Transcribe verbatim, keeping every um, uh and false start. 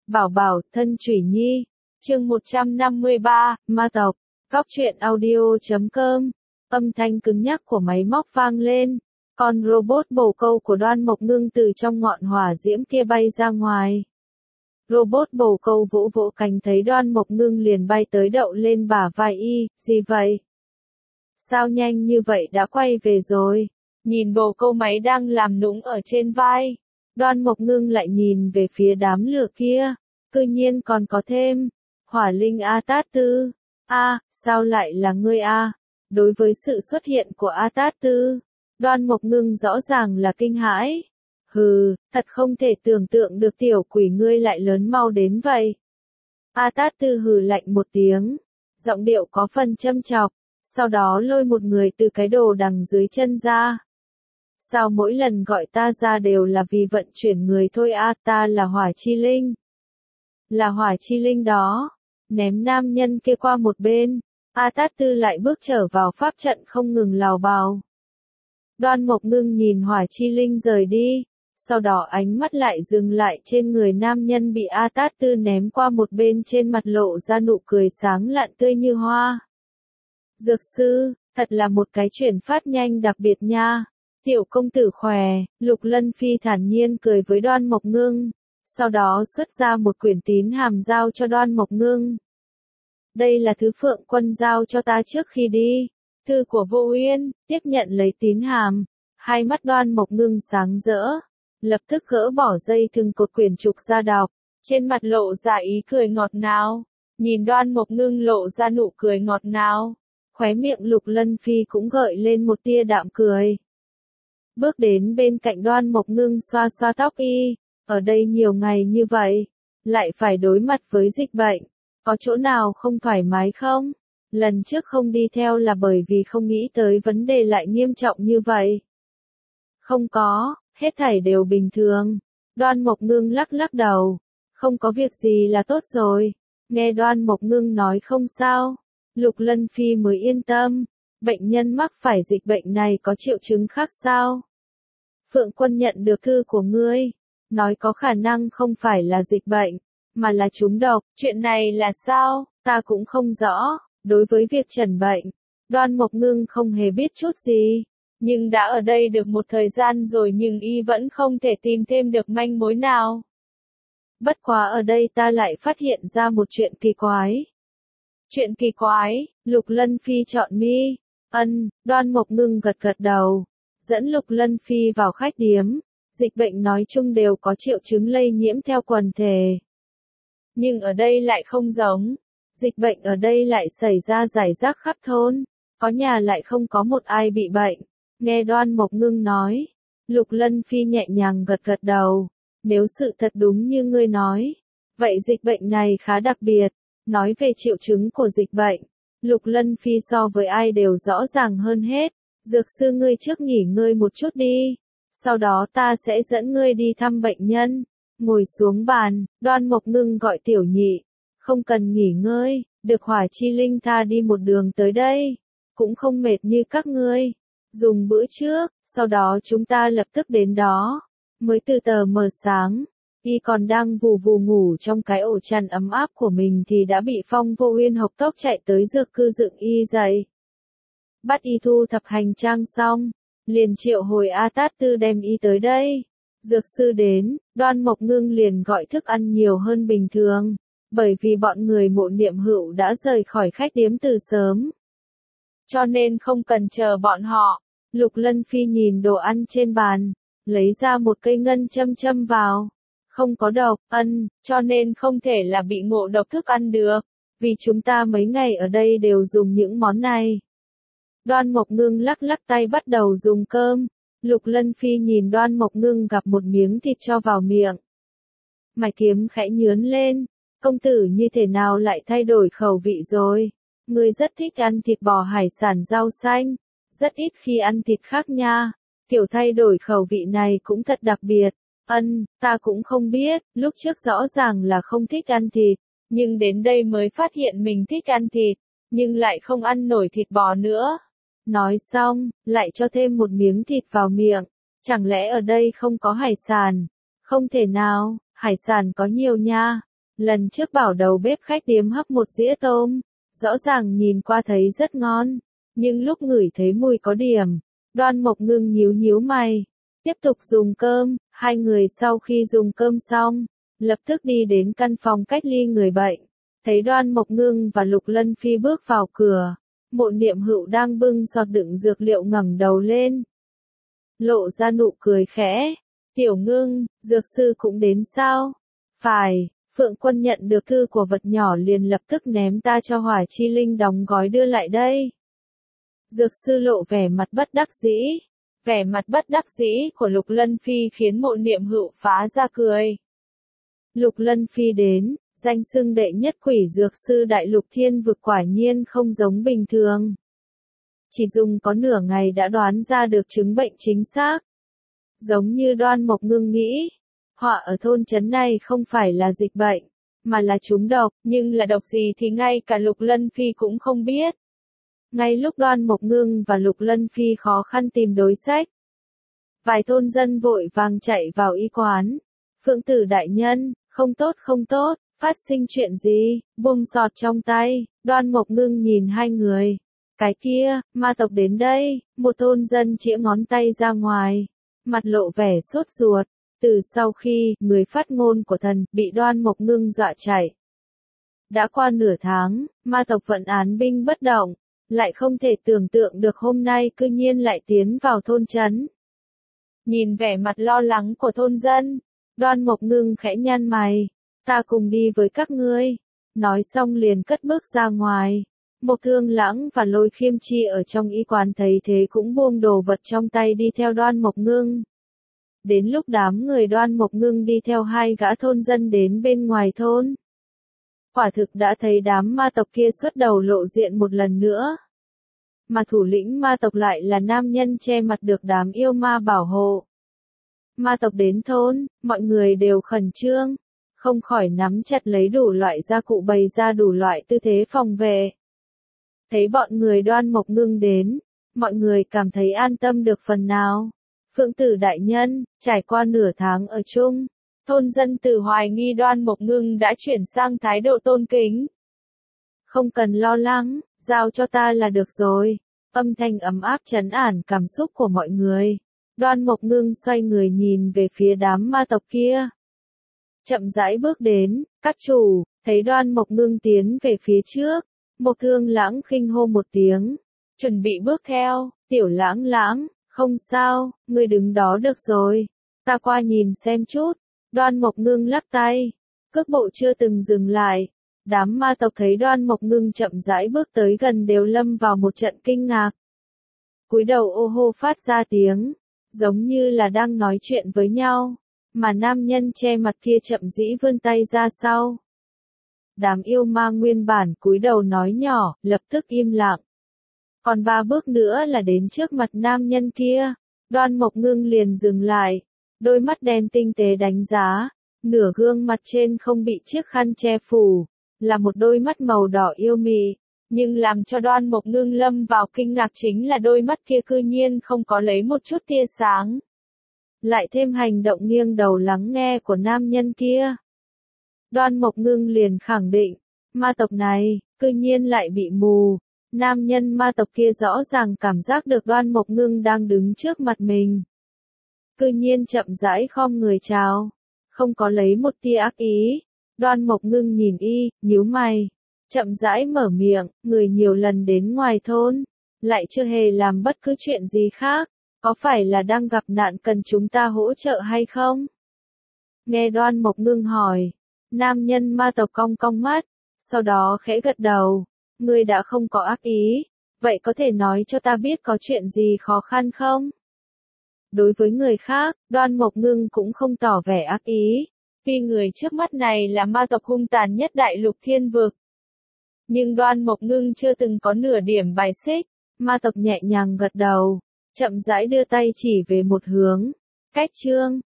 Bảo Bảo, thân Chủy Nhi. Chương một trăm năm mươi ba, Ma tộc. Góc truyện audio chấm com. Âm thanh cứng nhắc của máy móc vang lên. Con robot bồ câu của Đoan Mộc Ngưng từ trong ngọn hỏa diễm kia bay ra ngoài. Robot bồ câu vỗ vỗ cánh thấy Đoan Mộc Ngưng liền bay tới đậu lên bả vai y, gì vậy? Sao nhanh như vậy đã quay về rồi? Nhìn bồ câu máy đang làm nũng ở trên vai. Đoan Mộc Ngưng lại nhìn về phía đám lửa kia. Cư nhiên còn có thêm. Hỏa linh A Tát Tư. A, sao lại là ngươi A? Đối với sự xuất hiện của A Tát Tư, Đoan Mộc Ngưng rõ ràng là kinh hãi. Hừ, thật không thể tưởng tượng được tiểu quỷ ngươi lại lớn mau đến vậy. A Tát Tư hừ lạnh một tiếng, giọng điệu có phần châm chọc, sau đó lôi một người từ cái đồ đằng dưới chân ra. Sao mỗi lần gọi ta ra đều là vì vận chuyển người thôi a, ta là Hỏa Chi Linh. Là Hỏa Chi Linh đó. Ném nam nhân kia qua một bên, A Tát Tư lại bước trở vào pháp trận không ngừng lào bào. Đoan Mộc Ngưng nhìn Hỏa Chi Linh rời đi, sau đó ánh mắt lại dừng lại trên người nam nhân bị A Tát Tư ném qua một bên, trên mặt lộ ra nụ cười sáng lạn tươi như hoa. Dược sư, thật là một cái chuyển phát nhanh đặc biệt nha. Tiểu công tử khỏe, Lục Lân Phi thản nhiên cười với Đoan Mộc Ngưng, sau đó xuất ra một quyển tín hàm giao cho Đoan Mộc Ngưng. Đây là thứ Phượng Quân giao cho ta trước khi đi. Thư của Vô Uyên. Tiếp nhận lấy tín hàm, hai mắt Đoan Mộc Ngưng sáng rỡ, lập tức gỡ bỏ dây thừng cột quyển trục ra đọc, trên mặt lộ ra ý cười ngọt ngào. Nhìn Đoan Mộc Ngưng lộ ra nụ cười ngọt ngào, khóe miệng Lục Lân Phi cũng gợi lên một tia đạm cười. Bước đến bên cạnh Đoan Mộc Ngưng xoa xoa tóc y, ở đây nhiều ngày như vậy, lại phải đối mặt với dịch bệnh, có chỗ nào không thoải mái không? Lần trước không đi theo là bởi vì không nghĩ tới vấn đề lại nghiêm trọng như vậy. Không có, hết thảy đều bình thường. Đoan Mộc Ngưng lắc lắc đầu, không có việc gì là tốt rồi. Nghe Đoan Mộc Ngưng nói không sao, Lục Lân Phi mới yên tâm. Bệnh nhân mắc phải dịch bệnh này có triệu chứng khác sao? Phượng Quân nhận được thư của ngươi, nói có khả năng không phải là dịch bệnh, mà là trúng độc. Chuyện này là sao? Ta cũng không rõ. Đối với việc trần bệnh, Đoan Mộc Ngưng không hề biết chút gì. Nhưng đã ở đây được một thời gian rồi nhưng y vẫn không thể tìm thêm được manh mối nào. Bất quá ở đây ta lại phát hiện ra một chuyện kỳ quái. Chuyện kỳ quái? Lục Lân Phi chọn mi. Ân, Đoan Mộc Ngưng gật gật đầu, dẫn Lục Lân Phi vào khách điếm. Dịch bệnh nói chung đều có triệu chứng lây nhiễm theo quần thể. Nhưng ở đây lại không giống. Dịch bệnh ở đây lại xảy ra rải rác khắp thôn, có nhà lại không có một ai bị bệnh. Nghe Đoan Mộc Ngưng nói, Lục Lân Phi nhẹ nhàng gật gật đầu. Nếu sự thật đúng như ngươi nói, vậy dịch bệnh này khá đặc biệt. Nói về triệu chứng của dịch bệnh, Lục Lân Phi so với ai đều rõ ràng hơn hết. Dược sư ngươi trước nghỉ ngơi một chút đi, sau đó ta sẽ dẫn ngươi đi thăm bệnh nhân. Ngồi xuống bàn, Đoan Mộc Ngưng gọi Tiểu Nhị. Không cần nghỉ ngơi, được Hỏa Chi Linh tha đi một đường tới đây, cũng không mệt như các ngươi. Dùng bữa trước, sau đó chúng ta lập tức đến đó. Mới từ tờ mờ sáng, y còn đang vù vù ngủ trong cái ổ chăn ấm áp của mình thì đã bị Phong Vô Uyên hộc tốc chạy tới dược cư dựng y dậy. Bắt y thu thập hành trang xong, liền triệu hồi A Tát Tư đem y tới đây. Dược sư đến, Đoan Mộc Ngưng liền gọi thức ăn nhiều hơn bình thường, bởi vì bọn người Mộ Niệm Hữu đã rời khỏi khách điếm từ sớm. Cho nên không cần chờ bọn họ. Lục Lân Phi nhìn đồ ăn trên bàn, lấy ra một cây ngân châm châm vào. Không có độc, ân, cho nên không thể là bị ngộ độc thức ăn được, vì chúng ta mấy ngày ở đây đều dùng những món này. Đoan Mộc Ngưng lắc lắc tay bắt đầu dùng cơm. Lục Lân Phi nhìn Đoan Mộc Ngưng gặp một miếng thịt cho vào miệng. Mày kiếm khẽ nhướn lên, công tử như thế nào lại thay đổi khẩu vị rồi? Ngươi rất thích ăn thịt bò, hải sản, rau xanh, rất ít khi ăn thịt khác nha. Kiểu thay đổi khẩu vị này cũng thật đặc biệt. Ân, ta cũng không biết, lúc trước rõ ràng là không thích ăn thịt, nhưng đến đây mới phát hiện mình thích ăn thịt, nhưng lại không ăn nổi thịt bò nữa. Nói xong, lại cho thêm một miếng thịt vào miệng. Chẳng lẽ ở đây không có hải sản? Không thể nào, hải sản có nhiều nha. Lần trước bảo đầu bếp khách điếm hấp một dĩa tôm, rõ ràng nhìn qua thấy rất ngon, nhưng lúc ngửi thấy mùi có điểm, Đoan Mộc Ngưng nhíu nhíu mày, tiếp tục dùng cơm, hai người sau khi dùng cơm xong, lập tức đi đến căn phòng cách ly người bệnh, thấy Đoan Mộc Ngưng và Lục Lân Phi bước vào cửa, Mộ Niệm Hựu đang bưng giọt đựng dược liệu ngẩng đầu lên, lộ ra nụ cười khẽ, "Tiểu Ngưng, dược sư cũng đến sao?" "Phải." Phượng Quân nhận được thư của vật nhỏ liền lập tức ném ta cho Hỏa Chi Linh đóng gói đưa lại đây. Dược sư lộ vẻ mặt bất đắc dĩ. Vẻ mặt bất đắc dĩ của Lục Lân Phi khiến Mộ Niệm Hựu phá ra cười. Lục Lân Phi đến, danh xưng đệ nhất quỷ dược sư đại lục thiên vực quả nhiên không giống bình thường. Chỉ dùng có nửa ngày đã đoán ra được chứng bệnh chính xác. Giống như Đoan Mộc Ngưng nghĩ. Họa ở thôn trấn này không phải là dịch bệnh, mà là trúng độc, nhưng là độc gì thì ngay cả Lục Lân Phi cũng không biết. Ngay lúc Đoan Mộc Ngưng và Lục Lân Phi khó khăn tìm đối sách, vài thôn dân vội vàng chạy vào y quán. Phượng tử đại nhân, không tốt không tốt, phát sinh chuyện gì, buông giọt trong tay, Đoan Mộc Ngưng nhìn hai người. Cái kia, ma tộc đến đây, một thôn dân chĩa ngón tay ra ngoài, mặt lộ vẻ sốt ruột. Từ sau khi, người phát ngôn của thần, bị Đoan Mộc Ngưng dọa chạy. Đã qua nửa tháng, ma tộc vẫn án binh bất động, lại không thể tưởng tượng được hôm nay cư nhiên lại tiến vào thôn trấn. Nhìn vẻ mặt lo lắng của thôn dân, Đoan Mộc Ngưng khẽ nhăn mày, "Ta cùng đi với các ngươi." Nói xong liền cất bước ra ngoài. Mộc Thương Lãng và Lôi Khiêm Chi ở trong y quán thấy thế cũng buông đồ vật trong tay đi theo Đoan Mộc Ngưng. Đến lúc đám người Đoan Mộc Ngưng đi theo hai gã thôn dân đến bên ngoài thôn. Quả thực đã thấy đám ma tộc kia xuất đầu lộ diện một lần nữa. Mà thủ lĩnh ma tộc lại là nam nhân che mặt được đám yêu ma bảo hộ. Ma tộc đến thôn, mọi người đều khẩn trương, không khỏi nắm chặt lấy đủ loại gia cụ bày ra đủ loại tư thế phòng vệ. Thấy bọn người Đoan Mộc Ngưng đến, mọi người cảm thấy an tâm được phần nào. Phượng tử đại nhân, trải qua nửa tháng ở chung, thôn dân từ hoài nghi Đoan Mộc Ngưng đã chuyển sang thái độ tôn kính. Không cần lo lắng, giao cho ta là được rồi. Âm thanh ấm áp trấn an cảm xúc của mọi người. Đoan Mộc Ngưng xoay người nhìn về phía đám ma tộc kia. Chậm rãi bước đến, các chủ, thấy Đoan Mộc Ngưng tiến về phía trước. Mộc Thương Lãng khinh hô một tiếng, chuẩn bị bước theo, Tiểu Lãng Lãng. Không sao, ngươi đứng đó được rồi. Ta qua nhìn xem chút. Đoan Mộc Ngưng lắc tay. Cước bộ chưa từng dừng lại. Đám ma tộc thấy Đoan Mộc Ngưng chậm rãi bước tới gần đều lâm vào một trận kinh ngạc. Cúi đầu ô hô phát ra tiếng, giống như là đang nói chuyện với nhau. Mà nam nhân che mặt kia chậm rãi vươn tay ra sau. Đám yêu ma nguyên bản cúi đầu nói nhỏ, lập tức im lặng. Còn ba bước nữa là đến trước mặt nam nhân kia. Đoan Mộc Ngưng liền dừng lại. Đôi mắt đen tinh tế đánh giá. Nửa gương mặt trên không bị chiếc khăn che phủ. Là một đôi mắt màu đỏ yêu mị. Nhưng làm cho Đoan Mộc Ngưng lâm vào kinh ngạc chính là đôi mắt kia cư nhiên không có lấy một chút tia sáng. Lại thêm hành động nghiêng đầu lắng nghe của nam nhân kia. Đoan Mộc Ngưng liền khẳng định. Ma tộc này, cư nhiên lại bị mù. Nam nhân ma tộc kia rõ ràng cảm giác được Đoan Mộc Ngưng đang đứng trước mặt mình. Cư nhiên chậm rãi khom người chào. Không có lấy một tia ác ý. Đoan Mộc Ngưng nhìn y, nhíu mày. Chậm rãi mở miệng, người nhiều lần đến ngoài thôn. Lại chưa hề làm bất cứ chuyện gì khác. Có phải là đang gặp nạn cần chúng ta hỗ trợ hay không? Nghe Đoan Mộc Ngưng hỏi. Nam nhân ma tộc cong cong mắt. Sau đó khẽ gật đầu. Ngươi đã không có ác ý, vậy có thể nói cho ta biết có chuyện gì khó khăn không? Đối với người khác, Đoan Mộc Ngưng cũng không tỏ vẻ ác ý, vì người trước mắt này là ma tộc hung tàn nhất đại lục thiên vực. Nhưng Đoan Mộc Ngưng chưa từng có nửa điểm bài xích, ma tộc nhẹ nhàng gật đầu, chậm rãi đưa tay chỉ về một hướng. Cách chương